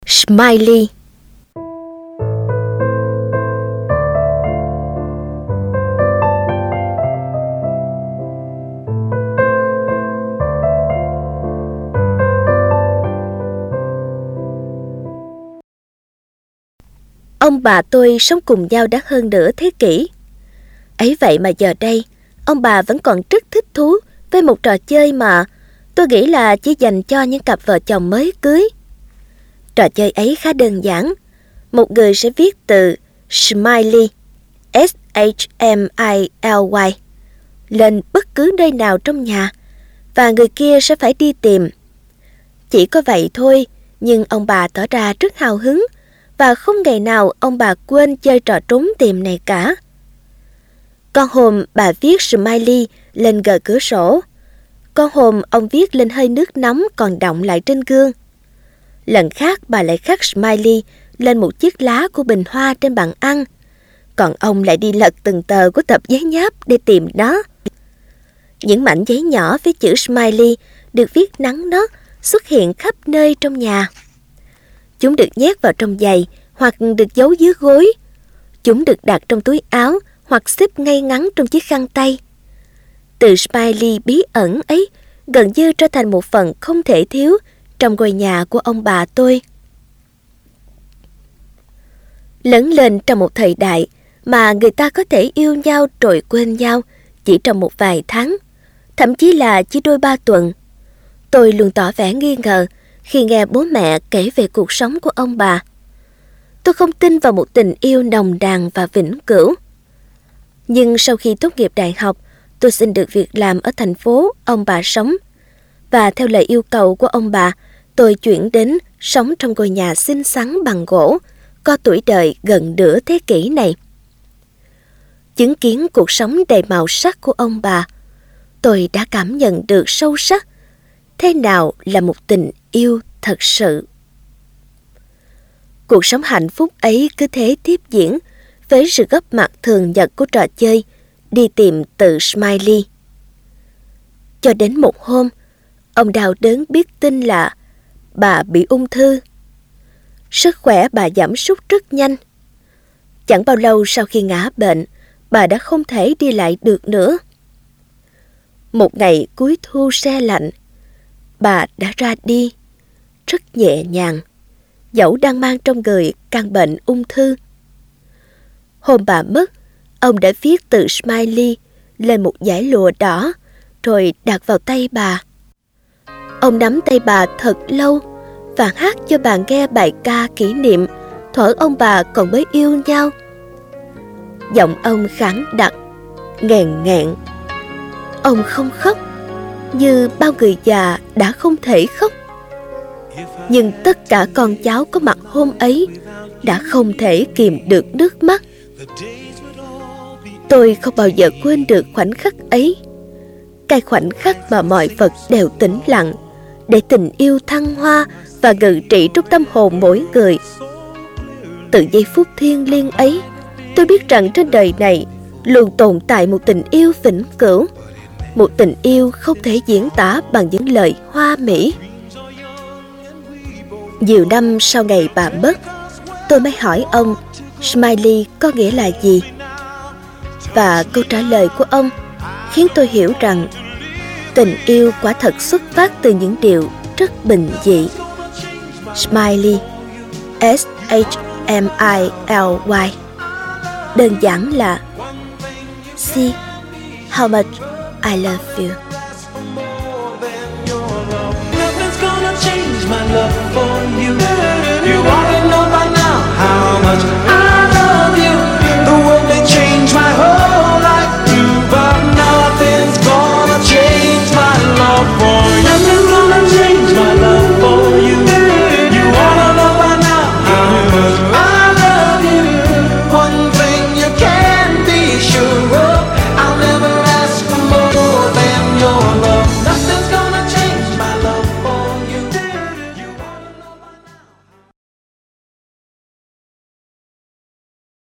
Smiley. Ông bà tôi sống cùng nhau đã hơn nửa thế kỷ. Ấy vậy mà giờ đây, ông bà vẫn còn rất thích thú với một trò chơi mà tôi nghĩ là chỉ dành cho những cặp vợ chồng mới cưới. Trò chơi ấy khá đơn giản. Một người sẽ viết từ Smiley, S-H-M-I-L-Y, lên bất cứ nơi nào trong nhà, và người kia sẽ phải đi tìm. Chỉ có vậy thôi, nhưng ông bà tỏ ra rất hào hứng, và không ngày nào ông bà quên chơi trò trốn tìm này cả. Con hôm bà viết Smiley lên gờ cửa sổ. Con hôm ông viết lên hơi nước nóng còn đọng lại trên gương. Lần khác bà lại khắc Smiley lên một chiếc lá của bình hoa trên bàn ăn. Còn ông lại đi lật từng tờ của tập giấy nháp để tìm nó. Những mảnh giấy nhỏ với chữ Smiley được viết nắn nót xuất hiện khắp nơi trong nhà. Chúng được nhét vào trong giày hoặc được giấu dưới gối. Chúng được đặt trong túi áo hoặc xếp ngay ngắn trong chiếc khăn tay. Từ Smiley bí ẩn ấy gần như trở thành một phần không thể thiếu trong ngôi nhà của ông bà tôi. Lớn lên trong một thời đại mà người ta có thể yêu nhau rồi quên nhau chỉ trong một vài tháng, thậm chí là chỉ đôi ba tuần, tôi luôn tỏ vẻ nghi ngờ khi nghe bố mẹ kể về cuộc sống của ông bà. Tôi không tin vào một tình yêu nồng nàn và vĩnh cửu. Nhưng sau khi tốt nghiệp đại học, tôi xin được việc làm ở thành phố ông bà sống. Và theo lời yêu cầu của ông bà, tôi chuyển đến sống trong ngôi nhà xinh xắn bằng gỗ, có tuổi đời gần nửa thế kỷ này. Chứng kiến cuộc sống đầy màu sắc của ông bà, tôi đã cảm nhận được sâu sắc thế nào là một tình yêu thật sự. Cuộc sống hạnh phúc ấy cứ thế tiếp diễn với sự góp mặt thường nhật của trò chơi đi tìm từ Smiley. Cho đến một hôm, ông đau đớn biết tin là bà bị ung thư. Sức khỏe bà giảm sút rất nhanh. Chẳng bao lâu sau khi ngã bệnh, bà đã không thể đi lại được nữa. Một ngày cuối thu se lạnh, bà đã ra đi, rất nhẹ nhàng, dẫu đang mang trong người căn bệnh ung thư. Hôm bà mất, ông đã viết từ Smiley lên một dải lụa đỏ, rồi đặt vào tay bà. Ông nắm tay bà thật lâu và hát cho bà nghe bài ca kỷ niệm thuở ông bà còn mới yêu nhau. Giọng ông khản đặc, nghẹn nghẹn. Ông không khóc, như bao người già đã không thể khóc. Nhưng tất cả con cháu có mặt hôm ấy đã không thể kìm được nước mắt. Tôi không bao giờ quên được khoảnh khắc ấy. Cái khoảnh khắc mà mọi vật đều tĩnh lặng, để tình yêu thăng hoa và ngự trị trong tâm hồn mỗi người. Từ giây phút thiêng liêng ấy, tôi biết rằng trên đời này luôn tồn tại một tình yêu vĩnh cửu, một tình yêu không thể diễn tả bằng những lời hoa mỹ. Nhiều năm sau ngày bà mất, tôi mới hỏi ông Smiley có nghĩa là gì. Và câu trả lời của ông khiến tôi hiểu rằng tình yêu quả thật xuất phát từ những điều rất bình dị. Smiley, S-H-M-I-L-Y, đơn giản là See how much I love you.